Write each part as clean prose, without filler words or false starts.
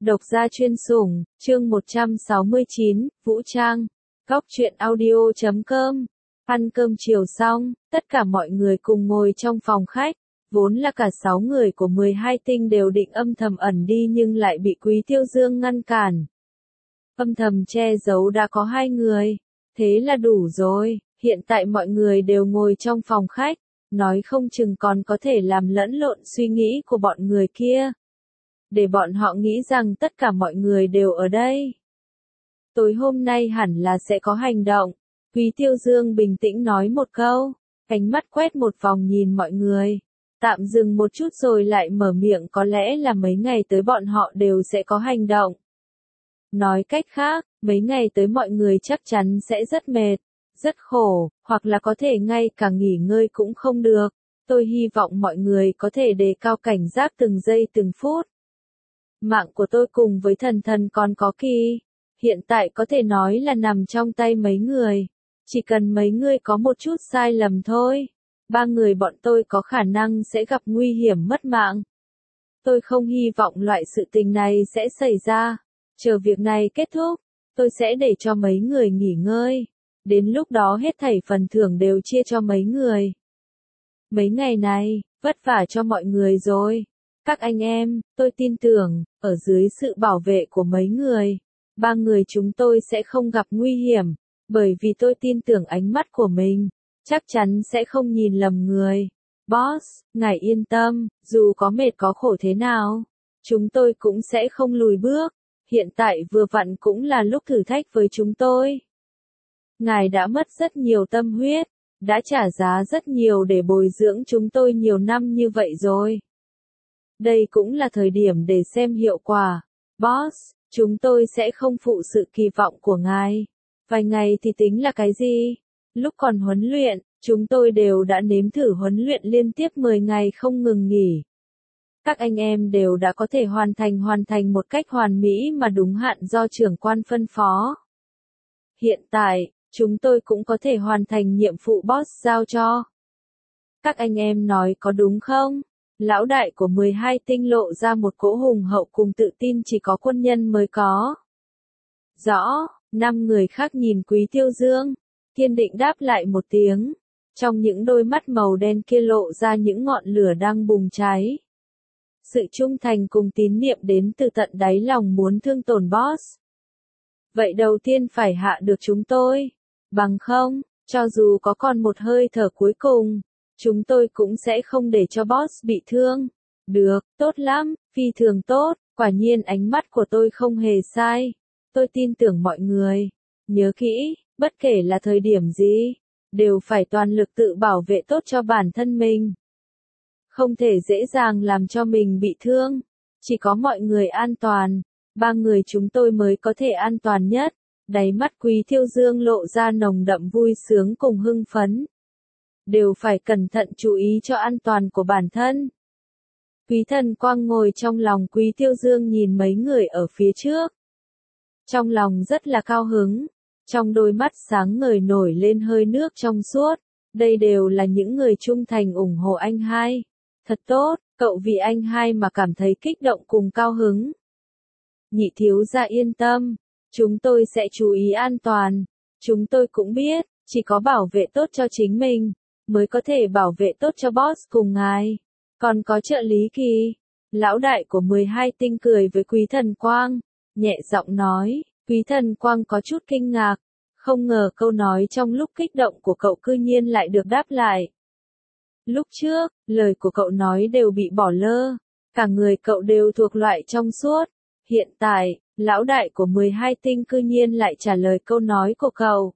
Độc gia chuyên sủng, chương 169, Vũ Trang. Góc truyện audio.com. Ăn cơm chiều xong, tất cả mọi người cùng ngồi trong phòng khách. Vốn là cả 6 người của 12 tinh đều định âm thầm ẩn đi nhưng lại bị Quý Tiêu Dương ngăn cản. Âm thầm che giấu đã có 2 người. Thế là đủ rồi, hiện tại mọi người đều ngồi trong phòng khách. Nói không chừng còn có thể làm lẫn lộn suy nghĩ của bọn người kia. Để bọn họ nghĩ rằng tất cả mọi người đều ở đây. Tối hôm nay hẳn là sẽ có hành động. Quý Tiêu Dương bình tĩnh nói một câu, ánh mắt quét một vòng nhìn mọi người. Tạm dừng một chút rồi lại mở miệng, có lẽ là mấy ngày tới bọn họ đều sẽ có hành động. Nói cách khác, mấy ngày tới mọi người chắc chắn sẽ rất mệt, rất khổ, hoặc là có thể ngay cả nghỉ ngơi cũng không được. Tôi hy vọng mọi người có thể đề cao cảnh giác từng giây từng phút. Mạng của tôi cùng với thần còn có Kỳ. Hiện tại có thể nói là nằm trong tay mấy người. Chỉ cần mấy người có một chút sai lầm thôi. 3 người bọn tôi có khả năng sẽ gặp nguy hiểm mất mạng. Tôi không hy vọng loại sự tình này sẽ xảy ra. Chờ việc này kết thúc, tôi sẽ để cho mấy người nghỉ ngơi. Đến lúc đó hết thảy phần thưởng đều chia cho mấy người. Mấy ngày này, vất vả cho mọi người rồi. Các anh em, tôi tin tưởng, ở dưới sự bảo vệ của mấy người, 3 người chúng tôi sẽ không gặp nguy hiểm, bởi vì tôi tin tưởng ánh mắt của mình, chắc chắn sẽ không nhìn lầm người. Boss, ngài yên tâm, dù có mệt có khổ thế nào, chúng tôi cũng sẽ không lùi bước, hiện tại vừa vặn cũng là lúc thử thách với chúng tôi. Ngài đã mất rất nhiều tâm huyết, đã trả giá rất nhiều để bồi dưỡng chúng tôi nhiều năm như vậy rồi. Đây cũng là thời điểm để xem hiệu quả. Boss, chúng tôi sẽ không phụ sự kỳ vọng của ngài. Vài ngày thì tính là cái gì? Lúc còn huấn luyện, chúng tôi đều đã nếm thử huấn luyện liên tiếp 10 ngày không ngừng nghỉ. Các anh em đều đã có thể hoàn thành một cách hoàn mỹ mà đúng hạn do trưởng quan phân phó. Hiện tại, chúng tôi cũng có thể hoàn thành nhiệm vụ boss giao cho. Các anh em nói có đúng không? Lão đại của 12 tinh lộ ra một cỗ hùng hậu cùng tự tin chỉ có quân nhân mới có. Rõ, 5 người khác nhìn Quý Tiêu Dương, kiên định đáp lại một tiếng. Trong những đôi mắt màu đen kia lộ ra những ngọn lửa đang bùng cháy. Sự trung thành cùng tín niệm đến từ tận đáy lòng muốn thương tổn boss. Vậy đầu tiên phải hạ được chúng tôi. Bằng không, cho dù có còn một hơi thở cuối cùng, chúng tôi cũng sẽ không để cho boss bị thương. Được, tốt lắm, phi thường tốt, quả nhiên ánh mắt của tôi không hề sai. Tôi tin tưởng mọi người. Nhớ kỹ, bất kể là thời điểm gì, đều phải toàn lực tự bảo vệ tốt cho bản thân mình. Không thể dễ dàng làm cho mình bị thương. Chỉ có mọi người an toàn, 3 người chúng tôi mới có thể an toàn nhất. Đáy mắt Quý Tiêu Dương lộ ra nồng đậm vui sướng cùng hưng phấn. Đều phải cẩn thận chú ý cho an toàn của bản thân. Quý Thần Quang ngồi trong lòng Quý Tiêu Dương nhìn mấy người ở phía trước. Trong lòng rất là cao hứng. Trong đôi mắt sáng ngời nổi lên hơi nước trong suốt. Đây đều là những người trung thành ủng hộ anh hai. Thật tốt, cậu vì anh hai mà cảm thấy kích động cùng cao hứng. Nhị thiếu gia yên tâm. Chúng tôi sẽ chú ý an toàn. Chúng tôi cũng biết, chỉ có bảo vệ tốt cho chính mình, mới có thể bảo vệ tốt cho boss cùng ngài. Còn có trợ lý Kỳ. Lão đại của 12 tinh cười với Quý Thần Quang, nhẹ giọng nói. Quý Thần Quang có chút kinh ngạc. Không ngờ câu nói trong lúc kích động của cậu cư nhiên lại được đáp lại. Lúc trước, lời của cậu nói đều bị bỏ lơ. Cả người cậu đều thuộc loại trong suốt. Hiện tại, lão đại của 12 tinh cư nhiên lại trả lời câu nói của cậu.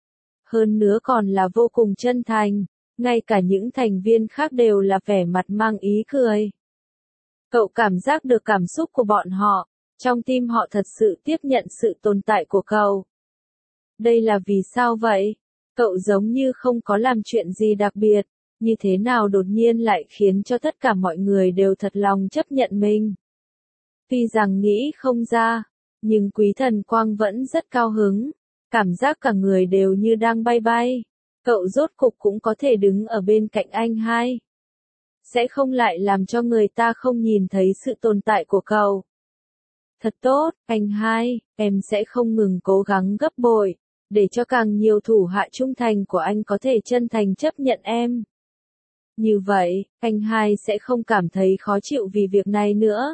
Hơn nữa còn là vô cùng chân thành. Ngay cả những thành viên khác đều là vẻ mặt mang ý cười. Cậu cảm giác được cảm xúc của bọn họ. Trong tim họ thật sự tiếp nhận sự tồn tại của cậu. Đây là vì sao vậy? Cậu giống như không có làm chuyện gì đặc biệt. Như thế nào đột nhiên lại khiến cho tất cả mọi người đều thật lòng chấp nhận mình? Tuy rằng nghĩ không ra, nhưng Quý Thần Quang vẫn rất cao hứng. Cảm giác cả người đều như đang bay bay. Cậu rốt cục cũng có thể đứng ở bên cạnh anh hai. Sẽ không lại làm cho người ta không nhìn thấy sự tồn tại của cậu. Thật tốt, anh hai, em sẽ không ngừng cố gắng gấp bội, để cho càng nhiều thủ hạ trung thành của anh có thể chân thành chấp nhận em. Như vậy, anh hai sẽ không cảm thấy khó chịu vì việc này nữa.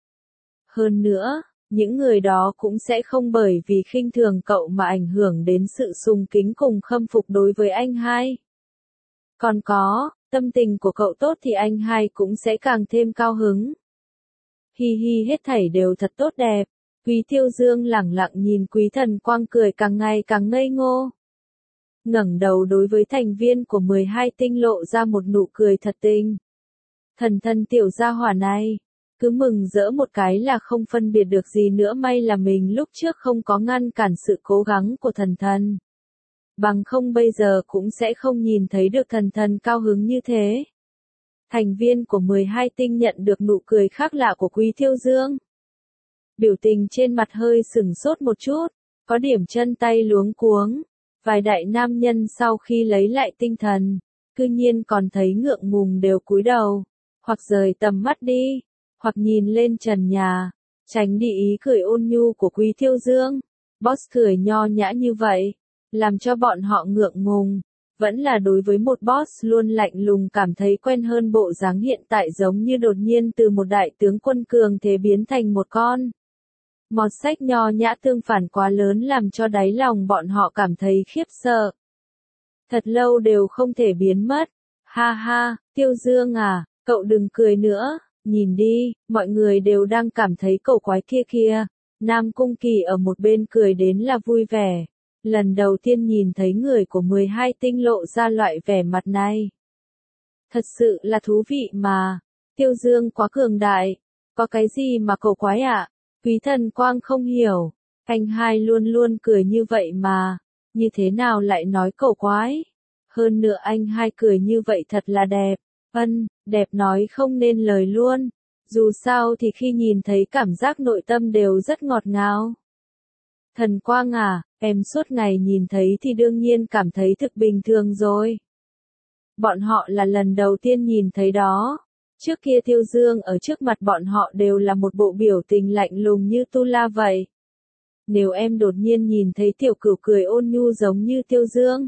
Hơn nữa, những người đó cũng sẽ không bởi vì khinh thường cậu mà ảnh hưởng đến sự sùng kính cùng khâm phục đối với anh hai. Còn có, tâm tình của cậu tốt thì anh hai cũng sẽ càng thêm cao hứng. Hi hi, hết thảy đều thật tốt đẹp. Quý Tiêu Dương lẳng lặng nhìn Quý Thần Quang cười càng ngày càng ngây ngô. Ngẩng đầu đối với thành viên của 12 tinh lộ ra một nụ cười thật tình. Thần tiểu gia hỏa này, cứ mừng rỡ một cái là không phân biệt được gì nữa, may là mình lúc trước không có ngăn cản sự cố gắng của thần. Bằng không bây giờ cũng sẽ không nhìn thấy được thần cao hứng như thế. Thành viên của 12 tinh nhận được nụ cười khác lạ của Quý Tiêu Dương. Biểu tình trên mặt hơi sửng sốt một chút, có điểm chân tay luống cuống. Vài đại nam nhân sau khi lấy lại tinh thần, cư nhiên còn thấy ngượng ngùng đều cúi đầu, hoặc rời tầm mắt đi, hoặc nhìn lên trần nhà, tránh đi ý cười ôn nhu của Quý Tiêu Dương. Boss cười nho nhã như vậy, làm cho bọn họ ngượng ngùng. Vẫn là đối với một boss luôn lạnh lùng cảm thấy quen hơn bộ dáng hiện tại, giống như đột nhiên từ một đại tướng quân cường thế biến thành một con mọt sách nho nhã, tương phản quá lớn làm cho đáy lòng bọn họ cảm thấy khiếp sợ. Thật lâu đều không thể biến mất. Ha ha, Tiêu Dương à, cậu đừng cười nữa, nhìn đi, mọi người đều đang cảm thấy cậu quái kia kìa. Nam Cung Kỳ ở một bên cười đến là vui vẻ. Lần đầu tiên nhìn thấy người của 12 tinh lộ ra loại vẻ mặt này. Thật sự là thú vị mà. Tiêu Dương quá cường đại. Có cái gì mà cậu quái ạ? Quý Thần Quang không hiểu. Anh hai luôn luôn cười như vậy mà. Như thế nào lại nói cậu quái? Hơn nữa anh hai cười như vậy thật là đẹp. Đẹp nói không nên lời luôn. Dù sao thì khi nhìn thấy cảm giác nội tâm đều rất ngọt ngào. Thần Quang à, em suốt ngày nhìn thấy thì đương nhiên cảm thấy thực bình thường rồi. Bọn họ là lần đầu tiên nhìn thấy đó. Trước kia Tiêu Dương ở trước mặt bọn họ đều là một bộ biểu tình lạnh lùng như tu la vậy. Nếu em đột nhiên nhìn thấy Tiểu Cửu cười ôn nhu giống như Tiêu Dương,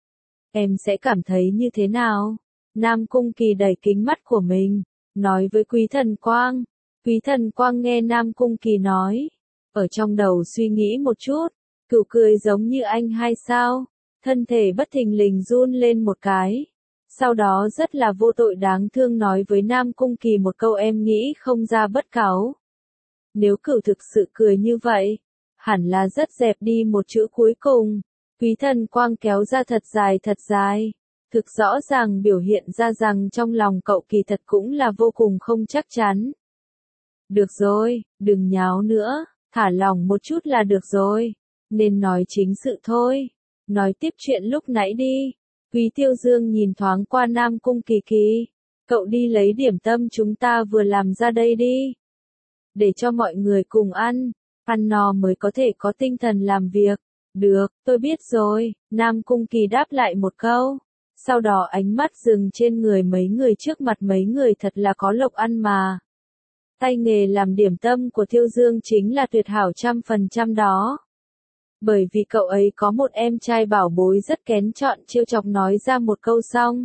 em sẽ cảm thấy như thế nào? Nam Cung Kỳ đẩy kính mắt của mình, nói với Quý Thần Quang. Quý Thần Quang nghe Nam Cung Kỳ nói, ở trong đầu suy nghĩ một chút, Cửu cười giống như anh hay sao? Thân thể bất thình lình run lên một cái. Sau đó rất là vô tội đáng thương nói với Nam Cung Kỳ một câu, em nghĩ không ra bất cáu. Nếu Cửu thực sự cười như vậy, hẳn là rất dẹp đi một chữ cuối cùng. Quý Thần Quang kéo ra thật dài. Thực rõ ràng biểu hiện ra rằng trong lòng cậu kỳ thật cũng là vô cùng không chắc chắn. Được rồi, đừng nháo nữa, thả lỏng một chút là được rồi. Nên nói chính sự thôi. Nói tiếp chuyện lúc nãy đi. Quý Tiêu Dương nhìn thoáng qua Nam Cung Kỳ Kỳ. Cậu đi lấy điểm tâm chúng ta vừa làm ra đây đi. Để cho mọi người cùng ăn no mới có thể có tinh thần làm việc. Được, tôi biết rồi. Nam Cung Kỳ đáp lại một câu. Sau đó ánh mắt dừng trên người mấy người trước mặt, mấy người thật là có lộc ăn mà. Tay nghề làm điểm tâm của Tiêu Dương chính là tuyệt hảo 100% đó. Bởi vì cậu ấy có một em trai bảo bối rất kén chọn, trêu chọc nói ra một câu xong.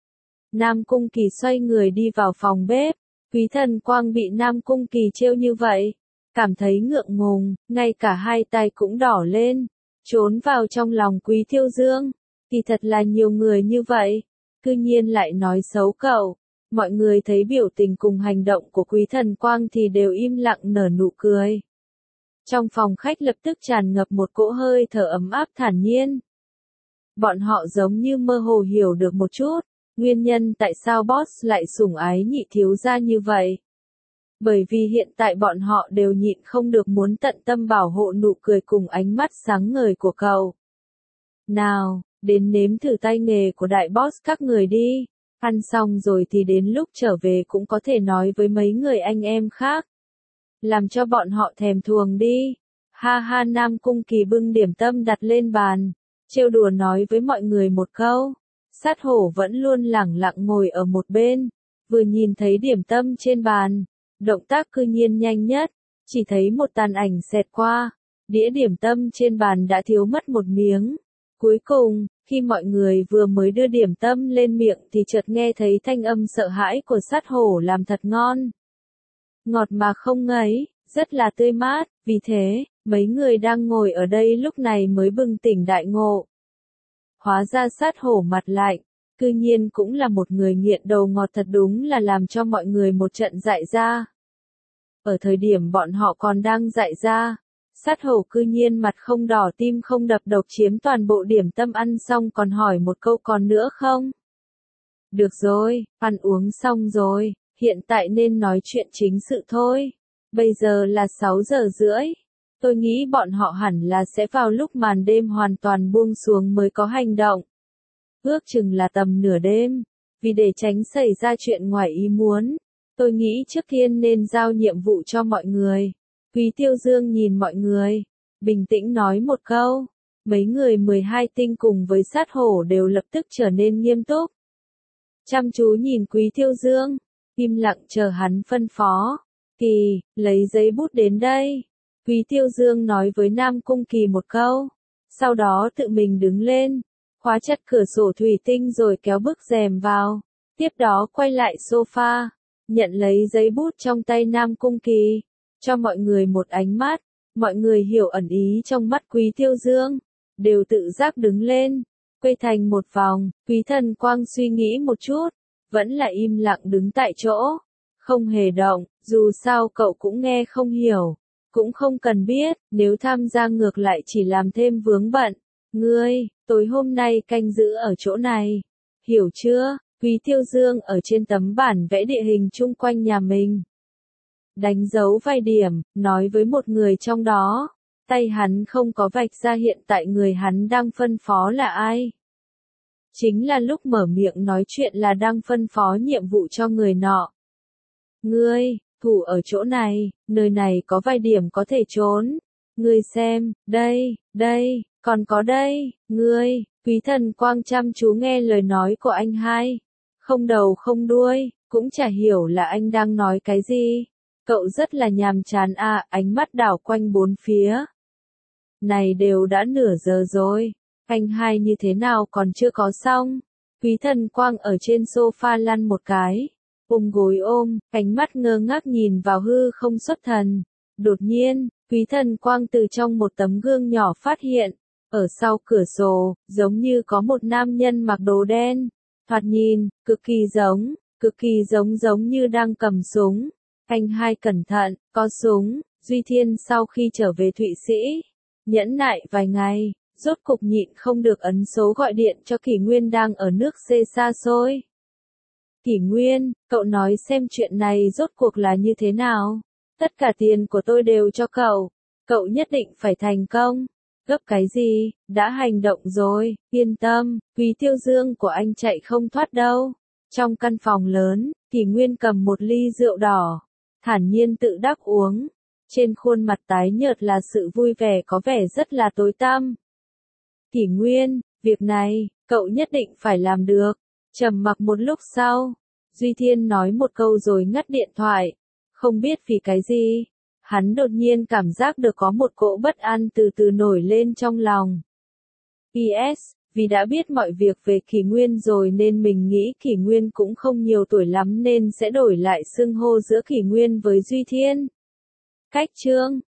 Nam Cung Kỳ xoay người đi vào phòng bếp. Quý Thần Quang bị Nam Cung Kỳ trêu như vậy, cảm thấy ngượng ngùng, ngay cả hai tay cũng đỏ lên, trốn vào trong lòng Quý Tiêu Dương. Thì thật là nhiều người như vậy, cư nhiên lại nói xấu cậu. Mọi người thấy biểu tình cùng hành động của Quý Thần Quang thì đều im lặng nở nụ cười. Trong phòng khách lập tức tràn ngập một cỗ hơi thở ấm áp thản nhiên. Bọn họ giống như mơ hồ hiểu được một chút, nguyên nhân tại sao boss lại sủng ái Nhị thiếu gia như vậy. Bởi vì hiện tại bọn họ đều nhịn không được muốn tận tâm bảo hộ nụ cười cùng ánh mắt sáng ngời của cậu. Nào, đến nếm thử tay nghề của đại boss các người đi. Ăn xong rồi thì đến lúc trở về cũng có thể nói với mấy người anh em khác. Làm cho bọn họ thèm thuồng đi. Ha ha, Nam Cung Kỳ bưng điểm tâm đặt lên bàn, trêu đùa nói với mọi người một câu. Sát hổ vẫn luôn lẳng lặng ngồi ở một bên, vừa nhìn thấy điểm tâm trên bàn, động tác cư nhiên nhanh nhất, Chỉ thấy một tàn ảnh xẹt qua, đĩa điểm tâm trên bàn đã thiếu mất một miếng. Cuối cùng, khi mọi người vừa mới đưa điểm tâm lên miệng thì chợt nghe thấy thanh âm sợ hãi của sát hổ làm thật ngon. Ngọt mà không ngấy, rất là tươi mát, vì thế, mấy người đang ngồi ở đây lúc này mới bừng tỉnh đại ngộ. Hóa ra sát hổ mặt lạnh, cư nhiên cũng là một người nghiện đồ ngọt, thật đúng là làm cho mọi người một trận dại ra. Ở thời điểm bọn họ còn đang dại ra, sát hổ cư nhiên mặt không đỏ tim không đập độc chiếm toàn bộ điểm tâm, ăn xong còn hỏi một câu còn nữa không? Được rồi, ăn uống xong rồi, hiện tại nên nói chuyện chính sự thôi. Bây giờ là 6 giờ rưỡi. Tôi nghĩ bọn họ hẳn là sẽ vào lúc màn đêm hoàn toàn buông xuống mới có hành động. Ước chừng là tầm nửa đêm. Vì để tránh xảy ra chuyện ngoài ý muốn, tôi nghĩ trước tiên nên giao nhiệm vụ cho mọi người. Quý Tiêu Dương nhìn mọi người, bình tĩnh nói một câu. Mấy người 12 tinh cùng với sát hổ đều lập tức trở nên nghiêm túc. Chăm chú nhìn Quý Tiêu Dương, im lặng chờ hắn phân phó. Kỳ, lấy giấy bút đến đây. Quý Tiêu Dương nói với Nam Cung Kỳ một câu. Sau đó tự mình đứng lên, khóa chặt cửa sổ thủy tinh rồi kéo bức rèm vào. Tiếp đó quay lại sofa, nhận lấy giấy bút trong tay Nam Cung Kỳ. Cho mọi người một ánh mắt, mọi người hiểu ẩn ý trong mắt Quý Tiêu Dương. Đều tự giác đứng lên, quay thành một vòng. Quý Thần Quang suy nghĩ một chút, vẫn là im lặng đứng tại chỗ. Không hề động, dù sao cậu cũng nghe không hiểu. Cũng không cần biết, nếu tham gia ngược lại chỉ làm thêm vướng bận. Ngươi, tối hôm nay canh giữ ở chỗ này. Hiểu chưa? Quý Tiêu Dương ở trên tấm bản vẽ địa hình chung quanh nhà mình. Đánh dấu vài điểm, nói với một người trong đó. Tay hắn không có vạch ra hiện tại người hắn đang phân phó là ai. Chính là lúc mở miệng nói chuyện là đang phân phó nhiệm vụ cho người nọ. Ngươi, thủ ở chỗ này, nơi này có vài điểm có thể trốn. Ngươi xem, đây, còn có đây, ngươi. Quý Thần Quang chăm chú nghe lời nói của anh hai. Không đầu không đuôi, cũng chả hiểu là anh đang nói cái gì. Cậu rất là nhàm chán à, ánh mắt đảo quanh bốn phía. Này đều đã nửa giờ rồi, anh hai như thế nào còn chưa có xong. Quý Thần Quang ở trên sofa lăn một cái, ôm gối ôm, ánh mắt ngơ ngác nhìn vào hư không xuất thần. Đột nhiên, Quý Thần Quang từ trong một tấm gương nhỏ phát hiện, ở sau cửa sổ, giống như có một nam nhân mặc đồ đen. Thoạt nhìn, cực kỳ giống như đang cầm súng. Anh hai cẩn thận, có súng. Duy Thiên sau khi trở về Thụy Sĩ, nhẫn nại vài ngày, rốt cục nhịn không được ấn số gọi điện cho Kỷ Nguyên đang ở nước C xa xôi. Kỷ Nguyên, cậu nói xem chuyện này rốt cuộc là như thế nào? Tất cả tiền của tôi đều cho cậu. Cậu nhất định phải thành công. Gấp cái gì, đã hành động rồi, yên tâm, Quý Tiêu Dương của anh chạy không thoát đâu. Trong căn phòng lớn, Kỷ Nguyên cầm một ly rượu đỏ, thản nhiên tự đắc uống. Trên khuôn mặt tái nhợt là sự vui vẻ có vẻ rất là tối tăm. Kỷ Nguyên, việc này, cậu nhất định phải làm được. Trầm mặc một lúc sau, Duy Thiên nói một câu rồi ngắt điện thoại. Không biết vì cái gì, hắn đột nhiên cảm giác được có một cỗ bất an từ từ nổi lên trong lòng. PS, vì đã biết mọi việc về Kỷ Nguyên rồi nên mình nghĩ Kỷ Nguyên cũng không nhiều tuổi lắm nên sẽ đổi lại xưng hô giữa Kỷ Nguyên với Duy Thiên. Cách chương